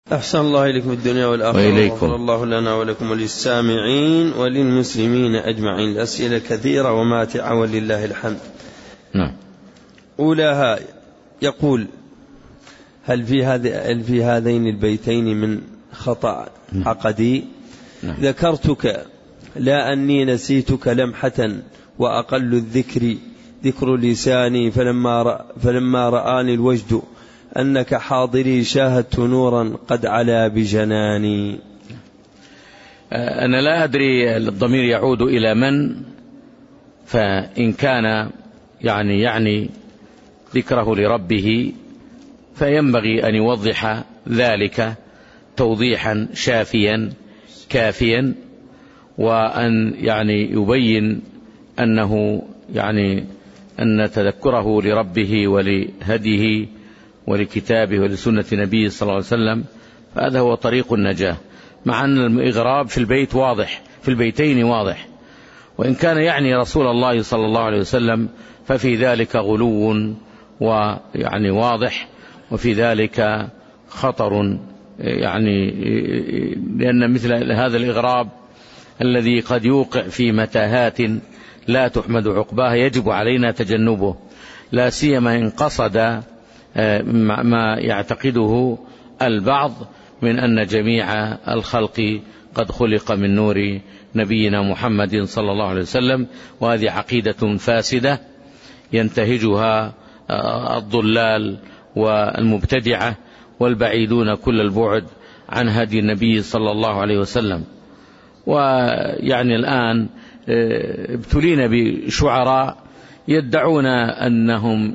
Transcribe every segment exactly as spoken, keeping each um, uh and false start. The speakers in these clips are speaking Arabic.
أحسن الله إليكم الدنيا والآخرة، وغفر الله لنا ولكم وللسامعين وللمسلمين أجمعين. الأسئلة كثيرة وماتعة ولله الحمد. نعم. أولاها يقول: هل في هذه هل في هذين البيتين من خطأ عقدي؟ نعم. ذكرتك لا أني نسيتك لمحة، وأقل الذكر ذكر لساني، فلما رأ فلما رآني الوجد أنك حاضري، شاهدت نورا قد علا بجناني. أنا لا أدري الضمير يعود إلى من، فإن كان يعني يعني ذكره لربه فينبغي أن يوضح ذلك توضيحا شافيا كافيا، وأن يعني يبين أنه يعني أن تذكره لربه ولهديه ولكتابه ولسنة نبيه صلى الله عليه وسلم، فهذا هو طريق النجاة، مع أن الإغراب في البيت واضح، في البيتين واضح. وإن كان يعني رسول الله صلى الله عليه وسلم ففي ذلك غلو ويعني واضح، وفي ذلك خطر، يعني لأن مثل هذا الإغراب الذي قد يوقع في متاهات لا تحمد عقباها يجب علينا تجنبه، لا سيما إن قصد ما يعتقده البعض من أن جميع الخلق قد خلق من نور نبينا محمد صلى الله عليه وسلم، وهذه عقيدة فاسدة ينتهجها الضلال والمبتدعة والبعيدون كل البعد عن هدي النبي صلى الله عليه وسلم. ويعني الآن ابتلينا بشعراء يدعون أنهم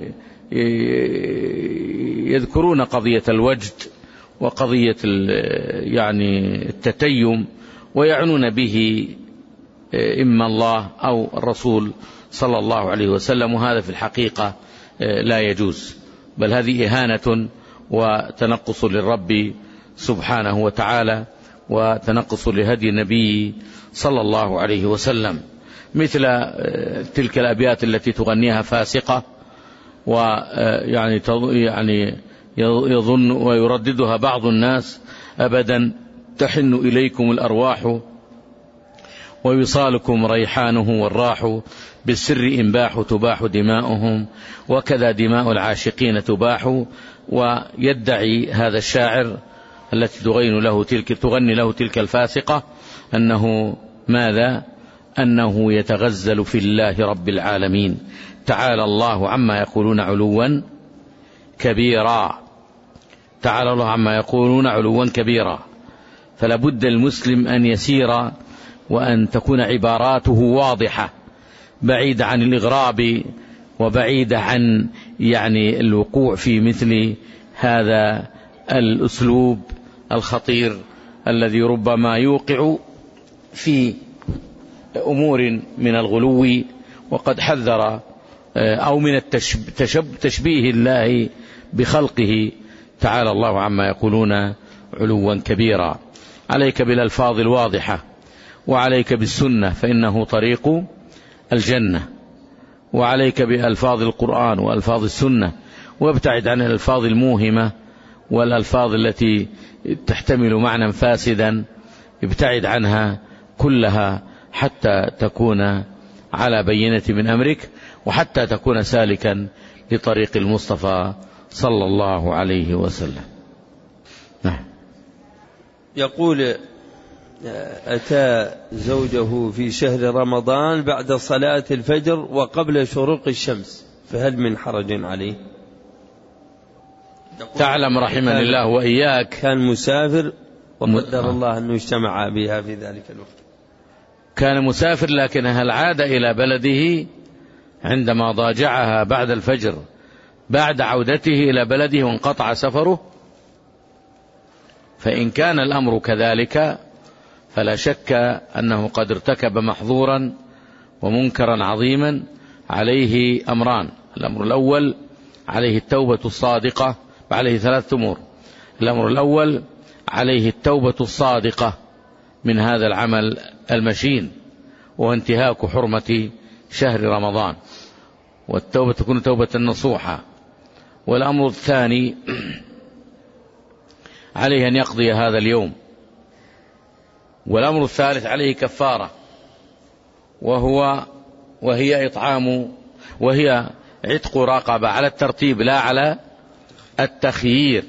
يذكرون قضية الوجد وقضية يعني التتيم، ويعنون به إما الله أو الرسول صلى الله عليه وسلم، وهذا في الحقيقة لا يجوز، بل هذه إهانة وتنقص للرب سبحانه وتعالى، وتنقص لهدي النبي صلى الله عليه وسلم. مثل تلك الأبيات التي تغنيها فاسقة ويعني يعني يظن ويرددها بعض الناس: أبدا تحن إليكم الأرواح ووصالكم ريحانه والراح، بالسر إنباح تباح دماؤهم، وكذا دماء العاشقين تباح. ويدعي هذا الشاعر التي تغني له تلك تغني له تلك الفاسقة أنه ماذا؟ أنه يتغزل في الله رب العالمين، تعالى الله عما يقولون علوا كبيرا، تعالى الله عما يقولون علوا كبيرا. فلا بد المسلم أن يسير وأن تكون عباراته واضحة، بعيدة عن الإغراب، وبعيدة عن يعني الوقوع في مثل هذا الأسلوب الخطير الذي ربما يوقع في أمور من الغلو، وقد حذر أو من تشبيه الله بخلقه، تعالى الله عما يقولون علوا كبيرا. عليك بالألفاظ الواضحة، وعليك بالسنة فإنه طريق الجنة، وعليك بألفاظ القرآن وألفاظ السنة، وابتعد عن الألفاظ الموهمة والألفاظ التي تحتمل معنى فاسدا، ابتعد عنها كلها حتى تكون على بينة من أمرك، وحتى تكون سالكا لطريق المصطفى صلى الله عليه وسلم. نعم. يقول: أتى زوجه في شهر رمضان بعد صلاة الفجر وقبل شروق الشمس، فهل من حرج عليه؟ تعلم رحمني الله وإياك كان مسافر وقدر الله أنه اجتمع بها في ذلك الوقت. كان مسافر، لكن هل عاد إلى بلده عندما ضاجعها بعد الفجر بعد عودته إلى بلده وانقطع سفره؟ فإن كان الأمر كذلك فلا شك أنه قد ارتكب محظورا ومنكرا عظيما. عليه أمران: الأمر الأول عليه التوبة الصادقة، وعليه ثلاثة أمور. الأمر الأول عليه التوبة الصادقة من هذا العمل المشين، وانتهاك حرمة شهر رمضان، والتوبة تكون توبة نصوحة. والأمر الثاني عليه أن يقضي هذا اليوم. والأمر الثالث عليه كفارة، وهو وهي إطعام وهي عتق رقبة على الترتيب لا على التخيير،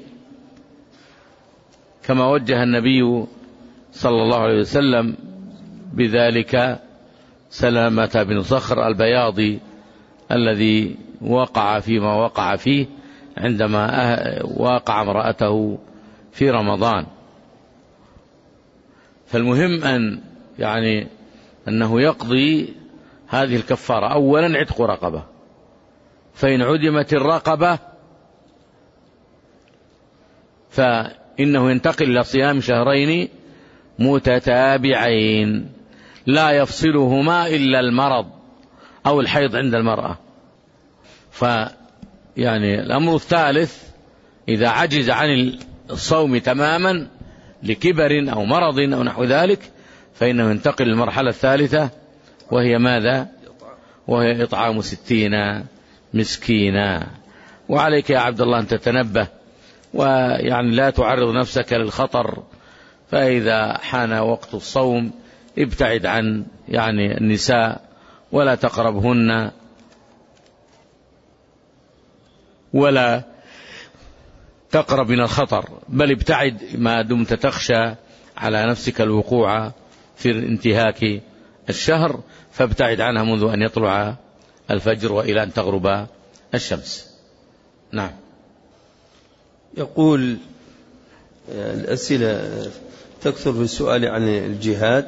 كما وجه النبي صلى الله عليه وسلم بذلك سلامة بن صخر البياضي الذي وقع فيما وقع فيه عندما وقع امرأته في رمضان. فالمهم أن يعني أنه يقضي هذه الكفارة. أولا عتق رقبة، فإن عدمت الرقبة فإنه ينتقل إلى صيام شهرين متتابعين لا يفصلهما إلا المرض أو الحيض عند المرأة. فيعني الأمر الثالث إذا عجز عن الصوم تماما لكبر أو مرض أو نحو ذلك فإنه ينتقل للمرحلة الثالثة، وهي ماذا؟ وهي إطعام ستين مسكينا. وعليك يا عبد الله أن تتنبه ويعني لا تعرض نفسك للخطر، فإذا حان وقت الصوم ابتعد عن يعني النساء ولا تقربهن ولا تقرب من الخطر، بل ابتعد ما دمت تخشى على نفسك الوقوع في انتهاك الشهر، فابتعد عنها منذ أن يطلع الفجر وإلى أن تغرب الشمس. نعم. يقول الأسئلة تكثر في السؤال عن الجهاد،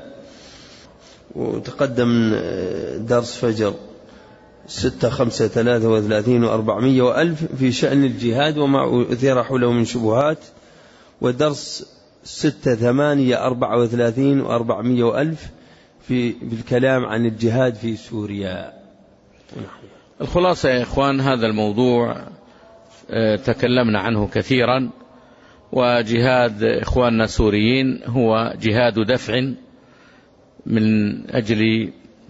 وتقدم درس فجر ستة خمسة ثلاثة وثلاثين وأربعمية وألف في شأن الجهاد وما أثير حوله من شبهات، ودرس ستة ثمانية أربعة وثلاثين وأربعمية وألف في بالكلام عن الجهاد في سوريا. الخلاصة يا إخوان هذا الموضوع تكلمنا عنه كثيرا، وجهاد إخواننا السوريين هو جهاد دفع من أجل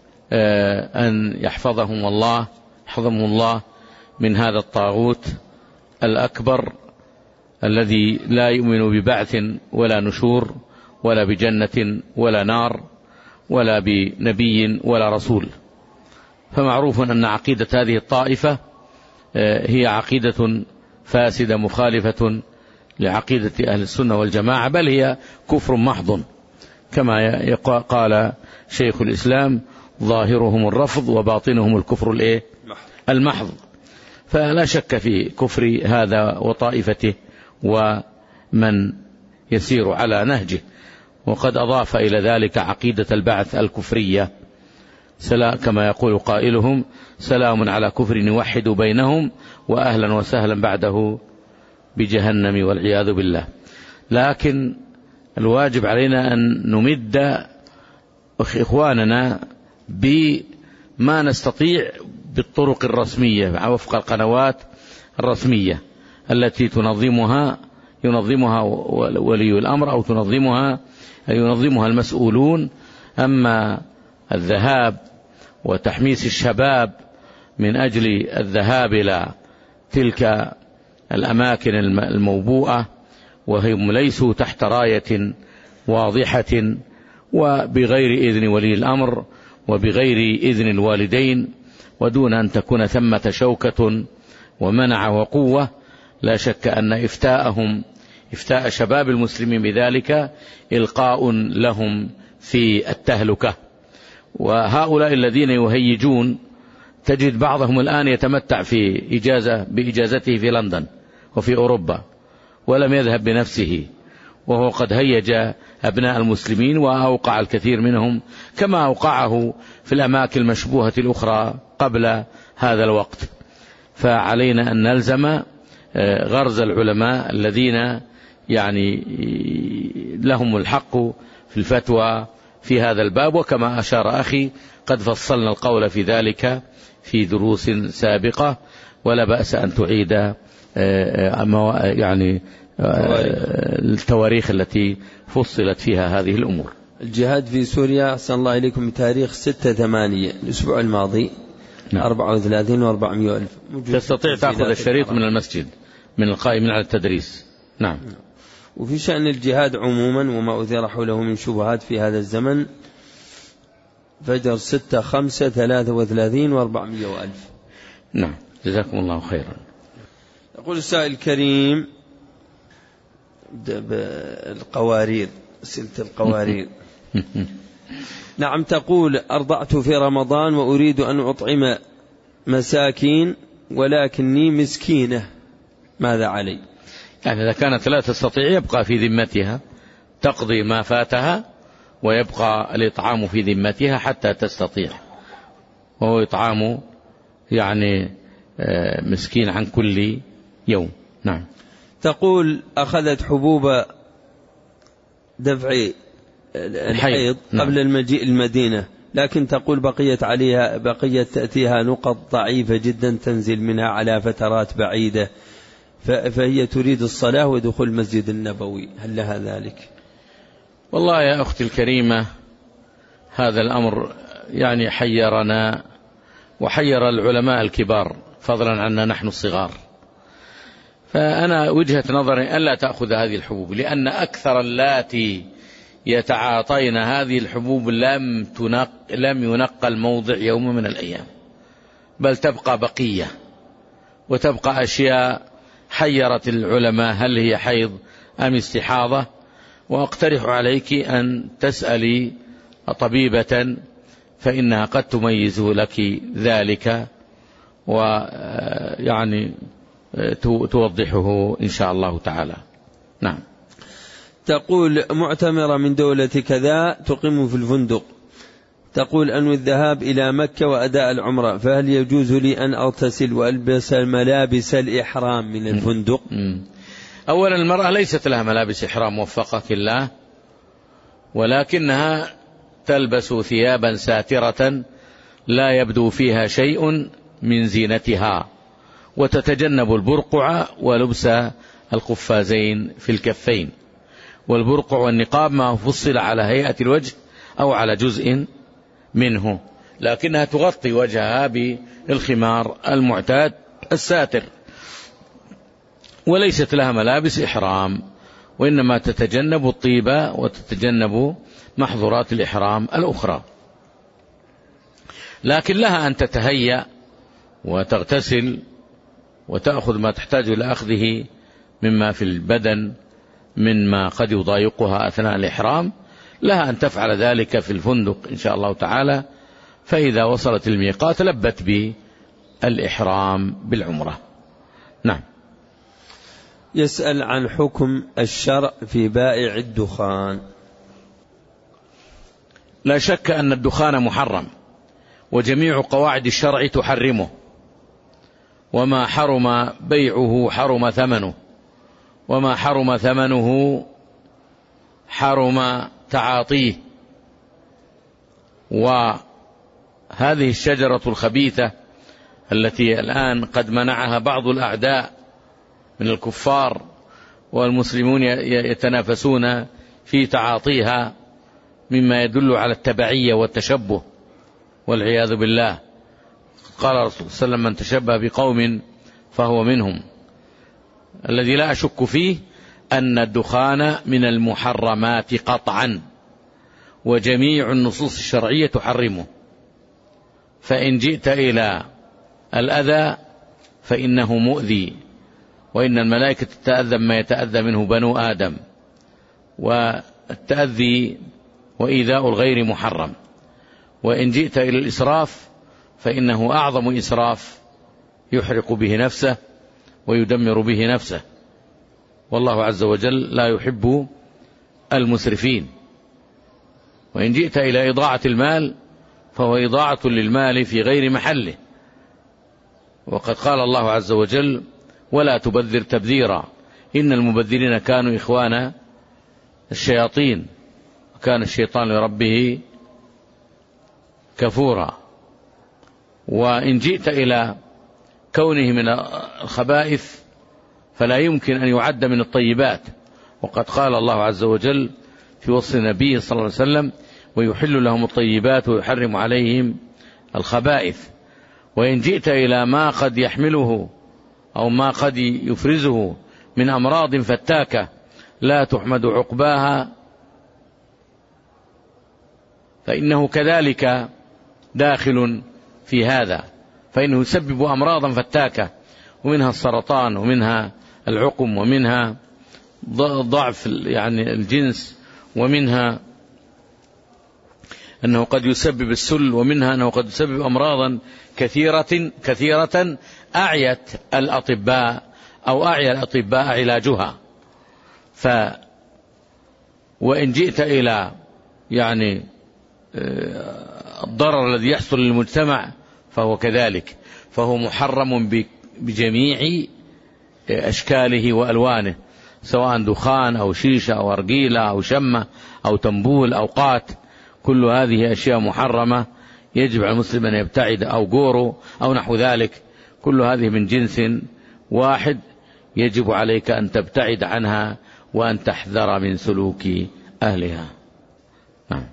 أن يحفظهم الله يحفظهم الله من هذا الطاغوت الأكبر الذي لا يؤمن ببعث ولا نشور ولا بجنة ولا نار ولا بنبي ولا رسول. فمعروف أن عقيدة هذه الطائفة هي عقيدة فاسدة مخالفة لعقيدة أهل السنة والجماعة، بل هي كفر محض كما قال شيخ الإسلام: ظاهرهم الرفض وباطنهم الكفر الايه المحض. فلا شك في كفر هذا وطائفته ومن يسير على نهجه، وقد أضاف إلى ذلك عقيدة البعث الكفرية، كما يقول قائلهم: سلام على كفر يوحد بينهم وأهلا وسهلا بعده بجهنم والعياذ بالله. لكن الواجب علينا أن نمد إخواننا بما نستطيع بالطرق الرسمية وفق القنوات الرسمية التي تنظمها ينظمها ولي الأمر أو تنظمها ينظمها المسؤولون. أما الذهاب وتحميس الشباب من أجل الذهاب إلى تلك الأماكن الموبوءة وهم ليسوا تحت راية واضحة وبغير إذن ولي الأمر وبغير إذن الوالدين ودون أن تكون ثمة شوكة ومنع وقوة، لا شك أن إفتاءهم إفتاء شباب المسلمين بذلك إلقاء لهم في التهلكة. وهؤلاء الذين يهيجون تجد بعضهم الآن يتمتع في إجازة بإجازته في لندن وفي أوروبا ولم يذهب بنفسه، وهو قد هيج أبناء المسلمين وأوقع الكثير منهم كما أوقعه في الأماكن المشبوهة الأخرى قبل هذا الوقت. فعلينا أن نلزم غرز العلماء الذين يعني لهم الحق في الفتوى في هذا الباب، وكما أشار أخي قد فصلنا القول في ذلك في دروس سابقة، ولا بأس أن تعيد يعني التواريخ التي فصلت فيها هذه الأمور. الجهاد في سوريا أحسن الله إليكم بتاريخ ستة ثمانية الأسبوع الماضي. نعم. أربعة وثلاثين وأربعمائة ألف. تستطيع تأخذ الشريط من المسجد من القائمين على التدريس. نعم. وفي شأن الجهاد عموما وما أثير حوله من شبهات في هذا الزمن. فجر ستة خمسة ثلاثة وثلاثين وأربعمائة وألف. نعم جزاكم الله خيرا. يقول السائل الكريم القوارير سلة القوارير نعم تقول أرضعت في رمضان وأريد أن أطعم مساكين ولكني مسكينة ماذا علي؟ يعني إذا كانت لا تستطيع يبقى في ذمتها تقضي ما فاتها ويبقى الإطعام في ذمتها حتى تستطيع، وهو إطعام يعني مسكين عن كل يوم. نعم. تقول أخذت حبوب دفع الحيض قبل المجيء المدينة، لكن تقول بقيت عليها بقيت تأتيها نقط ضعيفة جدا تنزل منها على فترات بعيدة، فهي تريد الصلاة ودخول المسجد النبوي، هل لها ذلك؟ والله يا أختي الكريمة هذا الأمر يعني حيرنا وحير العلماء الكبار فضلا عنا نحن الصغار. فأنا وجهة نظري ألا تأخذ هذه الحبوب، لأن أكثر اللاتي يتعاطين هذه الحبوب لم تنق لم ينقل موضع يوم من الأيام، بل تبقى بقية وتبقى أشياء حيرت العلماء هل هي حيض أم استحاضة. وأقترح عليك أن تسألي طبيبة فإنها قد تميز لك ذلك ويعني توضحه إن شاء الله تعالى. نعم. تقول معتمرة من دولة كذا تقيم في الفندق، تقول أنوي الذهاب إلى مكة وأداء العمرة، فهل يجوز لي أن أغتسل وألبس ملابس الإحرام من الفندق؟ أولا المرأة ليست لها ملابس إحرام وفقك الله، ولكنها تلبس ثيابا ساترة لا يبدو فيها شيء من زينتها، وتتجنب البرقع ولبس القفازين في الكفين. والبرقع والنقاب ما فصل على هيئة الوجه أو على جزء منه، لكنها تغطي وجهها بالخمار المعتاد الساتر، وليست لها ملابس إحرام، وإنما تتجنب الطيبة وتتجنب محظورات الإحرام الأخرى. لكن لها أن تتهيأ وتغتسل وتأخذ ما تحتاج إلى أخذه مما في البدن مما قد يضايقها أثناء الإحرام، لها أن تفعل ذلك في الفندق إن شاء الله تعالى، فإذا وصلت الميقات لبت بالإحرام بالعمرة. نعم. يسأل عن حكم الشرع في بائع الدخان. لا شك أن الدخان محرم، وجميع قواعد الشرع تحرمه، وما حرم بيعه حرم ثمنه، وما حرم ثمنه حرم تعاطيه. وهذه الشجرة الخبيثة التي الآن قد منعها بعض الأعداء من الكفار والمسلمون يتنافسون في تعاطيها، مما يدل على التبعية والتشبه والعياذ بالله. قال الرسول صلى الله عليه وسلم من تشبه بقوم فهو منهم. الذي لا أشك فيه أن الدخان من المحرمات قطعا، وجميع النصوص الشرعية تحرمه. فإن جئت إلى الأذى فإنه مؤذي، وإن الملائكة تتأذى ما يتأذى منه بنو آدم، والتأذي وإيذاء الغير محرم. وإن جئت إلى الإسراف فإنه أعظم إسراف يحرق به نفسه ويدمر به نفسه، والله عز وجل لا يحب المسرفين. وإن جئت إلى إضاعة المال فهو إضاعة للمال في غير محله، وقد قال الله عز وجل ولا تبذر تبذيرا إن المبذرين كانوا إخوان الشياطين وكان الشيطان لربه كفورا. وإن جئت إلى كونه من الخبائث فلا يمكن أن يعد من الطيبات، وقد قال الله عز وجل في وصف نبيه صلى الله عليه وسلم ويحل لهم الطيبات ويحرم عليهم الخبائث. وإن جئت إلى ما قد يحمله أو ما قد يفرزه من أمراض فتاكة لا تحمد عقباها، فإنه كذلك داخل في هذا، فإنه يسبب أمراضا فتاكة، ومنها السرطان، ومنها العقم، ومنها ضعف يعني الجنس، ومنها أنه قد يسبب السل، ومنها أنه قد يسبب أمراضا كثيرة كثيرة أعيت الأطباء أو أعيا الأطباء علاجها. ف وإن جئت إلى يعني الضرر الذي يحصل للمجتمع فهو كذلك، فهو محرم بجميع أشكاله وألوانه، سواء دخان أو شيشة أو أرجيلة أو شمة أو تنبول أو قات، كل هذه أشياء محرمة يجب على المسلم أن يبتعد، أو جورو أو نحو ذلك، كل هذه من جنس واحد يجب عليك أن تبتعد عنها وأن تحذر من سلوك أهلها. نعم.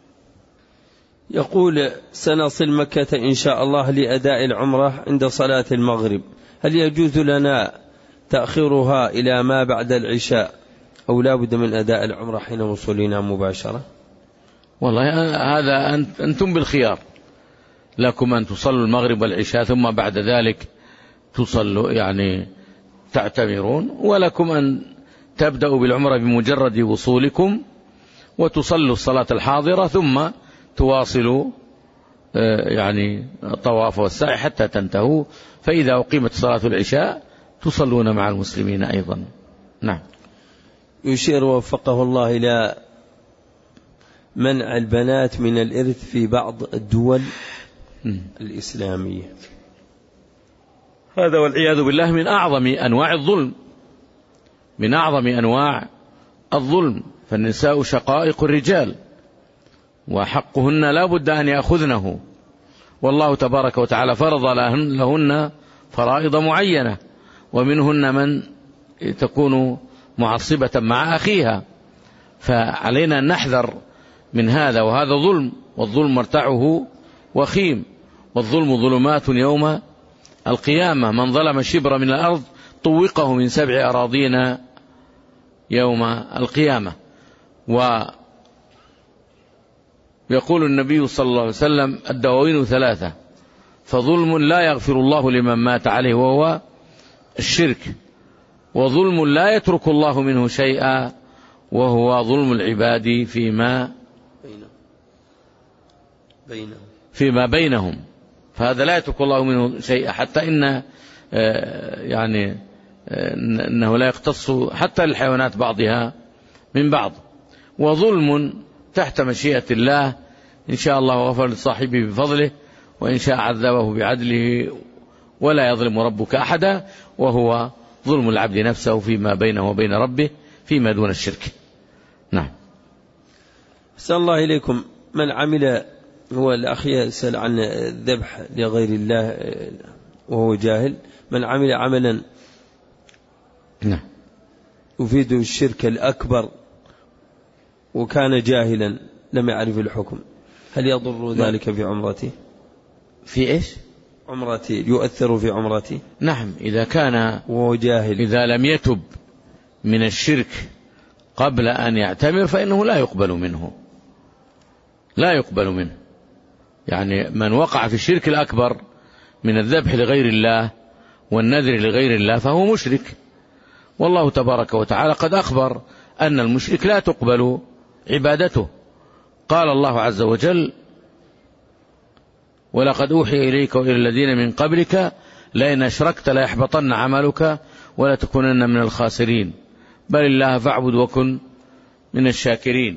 يقول: سنصل مكة إن شاء الله لأداء العمرة عند صلاة المغرب، هل يجوز لنا تأخيرها إلى ما بعد العشاء أو لا بد من أداء العمرة حين وصولنا مباشرة؟ والله هذا أنتم بالخيار، لكم أن تصلوا المغرب والعشاء ثم بعد ذلك تصلوا يعني تعتمرون، ولكم أن تبدأوا بالعمرة بمجرد وصولكم وتصلوا الصلاة الحاضرة ثم تواصلوا يعني الطواف والسعي حتى تنتهوا، فإذا أقيمت صلاة العشاء تصلون مع المسلمين أيضا. نعم. يشير وفقه الله إلى منع البنات من الإرث في بعض الدول الإسلامية، هذا والعياذ بالله من أعظم أنواع الظلم، من أعظم أنواع الظلم، فالنساء شقائق الرجال وحقهن لا بد أن يأخذنه، والله تبارك وتعالى فرض لهن فرائض معينة، ومنهن من تكون معصبة مع أخيها، فعلينا أن نحذر من هذا، وهذا ظلم، والظلم مرتعه وخيم، والظلم ظلمات يوم القيامة، من ظلم شبر من الأرض طوقه من سبع أراضين يوم القيامة. ويقول النبي صلى الله عليه وسلم: الدواوين ثلاثة، فظلم لا يغفر الله لمن مات عليه وهو الشرك، وظلم لا يترك الله منه شيئا وهو ظلم العباد فيما بينهم فيما بينهم، فهذا لا يترك الله منه شيئا، حتى إن يعني أنه لا يقتص حتى للحيوانات بعضها من بعض، وظلم تحت مشيئة الله، إن شاء الله غفر لصاحبه بفضله، وإن شاء عذبه بعدله، ولا يظلم ربك أحدا، وهو ظلم العبد نفسه فيما بينه وبين ربه فيما دون الشرك. نعم. أحسن الله إليكم. من عمل، هو الأخ يسأل عن الذبح لغير الله وهو جاهل، من عمل عملا نعم يفيد الشرك الأكبر وكان جاهلا لم يعرف الحكم، هل يضر ذلك في عمرته؟ في إيش؟ عمرتي يؤثر في عمرتي؟ نعم، إذا كان وهو جاهل، إذا لم يتب من الشرك قبل أن يعتمر فإنه لا يقبل منه، لا يقبل منه. يعني من وقع في الشرك الأكبر من الذبح لغير الله والنذر لغير الله فهو مشرك، والله تبارك وتعالى قد أخبر أن المشرك لا تقبل عبادته. قال الله عز وجل: ولقد أوحي إليك وإلى الذين من قبلك لئن أشركت ليحبطن عملك ولا تكونن من الخاسرين بل الله فاعبد وكن من الشاكرين.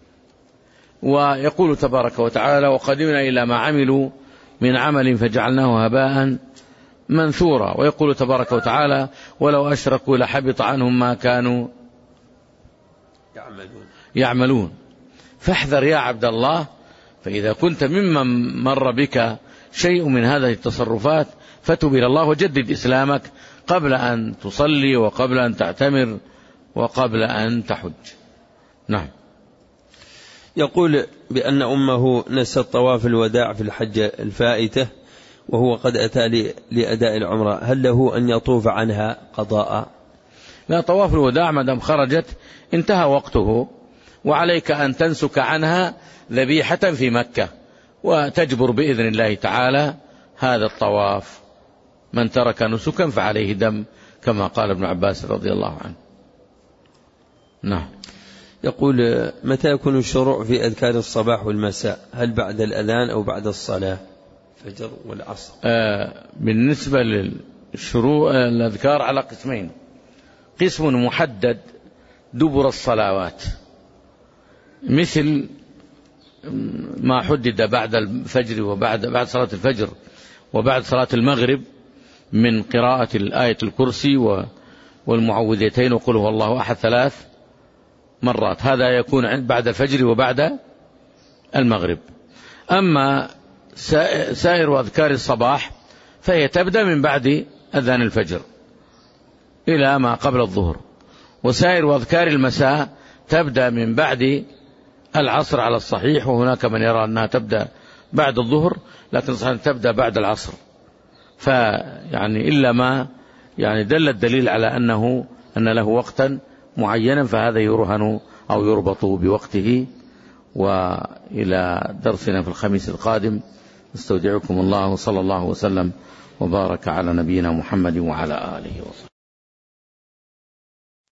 ويقول تبارك وتعالى: وقدمنا إلى ما عملوا من عمل فجعلناه هباء منثورا. ويقول تبارك وتعالى: ولو أشركوا لحبط عنهم ما كانوا يعملون يعملون. فاحذر يا عبد الله، فإذا كنت ممن مر بك شيء من هذه التصرفات فتب إلى الله وجدد إسلامك قبل أن تصلي وقبل أن تعتمر وقبل أن تحج. نعم. يقول بأن أمه نسى طواف الوداع في الحجة الفائتة وهو قد أتى لأداء العمرة، هل له أن يطوف عنها قضاء؟ لا، طواف الوداع ما دام خرجت انتهى وقته، وعليك أن تنسك عنها ذبيحة في مكة وتجبر بإذن الله تعالى هذا الطواف. من ترك نسكا فعليه دم، كما قال ابن عباس رضي الله عنه. نعم. يقول: متى يكون الشروع في أذكار الصباح والمساء؟ هل بعد الأذان أو بعد الصلاة الفجر والعصر؟ آه بالنسبة للشروع الأذكار على قسمين: قسم محدد دبر الصلوات، مثل ما حدد بعد الفجر وبعد بعد صلاة الفجر وبعد صلاة المغرب من قراءة الآية الكرسي والمعوذتين وقل هو الله أحد ثلاث مرات، هذا يكون بعد الفجر وبعد المغرب. أما سائر أذكار الصباح فهي تبدأ من بعد أذان الفجر إلى ما قبل الظهر، وسائر أذكار المساء تبدأ من بعد العصر على الصحيح، وهناك من يرى أنها تبدأ بعد الظهر، لكن صحيح تبدأ بعد العصر. فيعني إلا ما يعني دل الدليل على أنه أن له وقتا معينا، فهذا يرهن أو يربط بوقته. وإلى درسنا في الخميس القادم، استودعكم الله، وصلى الله وسلم وبارك على نبينا محمد وعلى آله وصحبه.